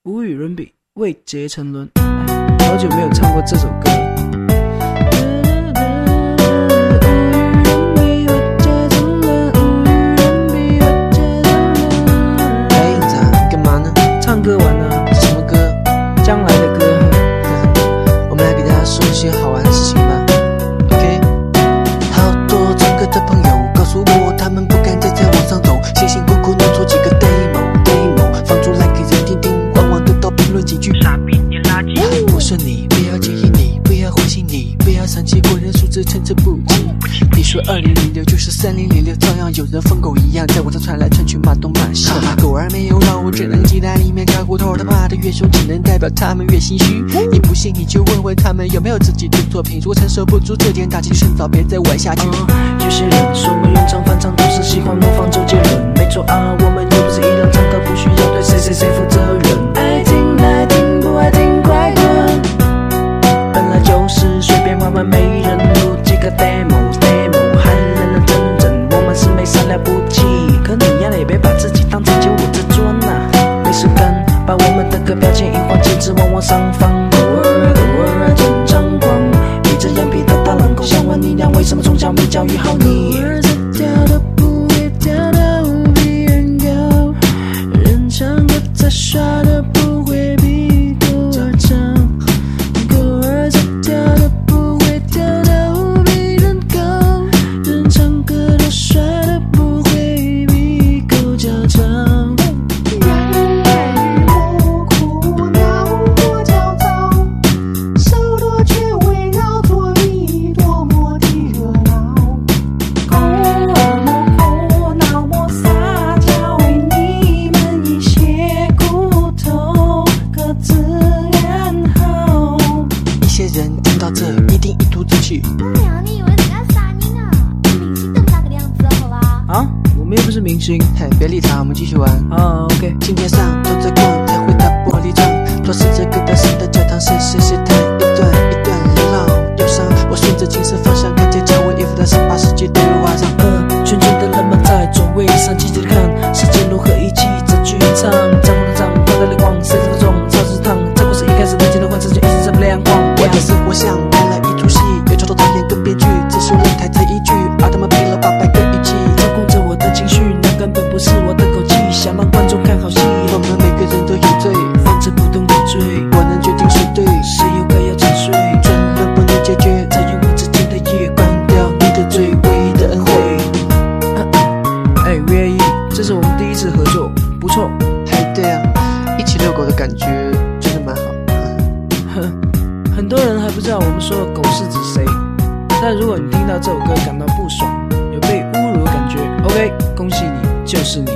无与伦比，未结成伦。好久没有唱过这首歌。 干嘛呢？ 唱歌玩啊。 什么歌？ 将来的歌。 我们来给大家说一些好玩的事情吧。OK， 好多唱歌的朋友告诉我，他们不敢再往上走，辛辛苦苦弄出几个 demo， 放出来给人听听，往往得到评论几句傻逼你垃圾。 我说你不要介意，你不要灰心，你不要生气，果然数字参差不齐。你说2006就是3006，照样有人疯狗一样在我这传来传去，骂东骂西。狗儿没有老，我只能鸡蛋里面挑骨头，他骂的越凶，只能代表他们越心虚。你不信你就问问他们有没有自己的作品，如果承受不住这点打击，趁早别再玩下去。 有些人说我原唱翻唱都是喜欢模仿周杰伦，没错啊，我们又不是一辆唱歌不需要对谁负责任。爱听来听，不爱听快滚。本来就是随便玩玩，没人录几个 demo， 还认真，我们是没啥了不起。可你呀也别把自己当成就我这尊啊，没事干，把我们的歌标签一晃，简直往上放。狗儿真猖狂，你这样逼的大狼狗，想问你俩为什么从小没教育好你？狗儿在跳都不会跳得比人高，人唱歌在耍的不会比狗儿强。狗儿在跳的不会跳得比人高，人唱歌都耍的不会比狗较强。 听到这一定一肚子气。 对啊，你以为你在杀你呢？明星都不那个样子，好吧？ 啊，我们又不是明星。 嘿，别理他，我们继续玩。 OK。 今天上都在逛，才会打玻璃窗。若是这个大声的教堂，谁弹一段一段流浪忧伤。我顺着琴声方向，看见蔷薇依附在18世纪对话上。 圈圈的人们在座位上积极地看世界如何一起在剧场。江湖的掌，光的灵光，谁这么重？超市堂，这故事一开始人间的幻视就一直在亮光。 我的生活像拍了一出戏，有超多导演跟编剧，只说了台词一句，而他们拼了800个语气， 操控着我的情绪，那根本不是我的口气，想让观众看好戏。 我们每个人都有罪， 反正不动不追， 我能决定谁对， 谁又该要沉睡。 争论不能解决， 在用无止境的夜关掉你的嘴，唯一的恩惠。 约一，这是我们第一次合作，不错。 嘿，对啊，一起遛狗的感觉真的蛮好。 很多人还不知道我们说的狗是指谁，但如果你听到这首歌感到不爽，有被侮辱的感觉 ，OK， 恭喜你，就是你。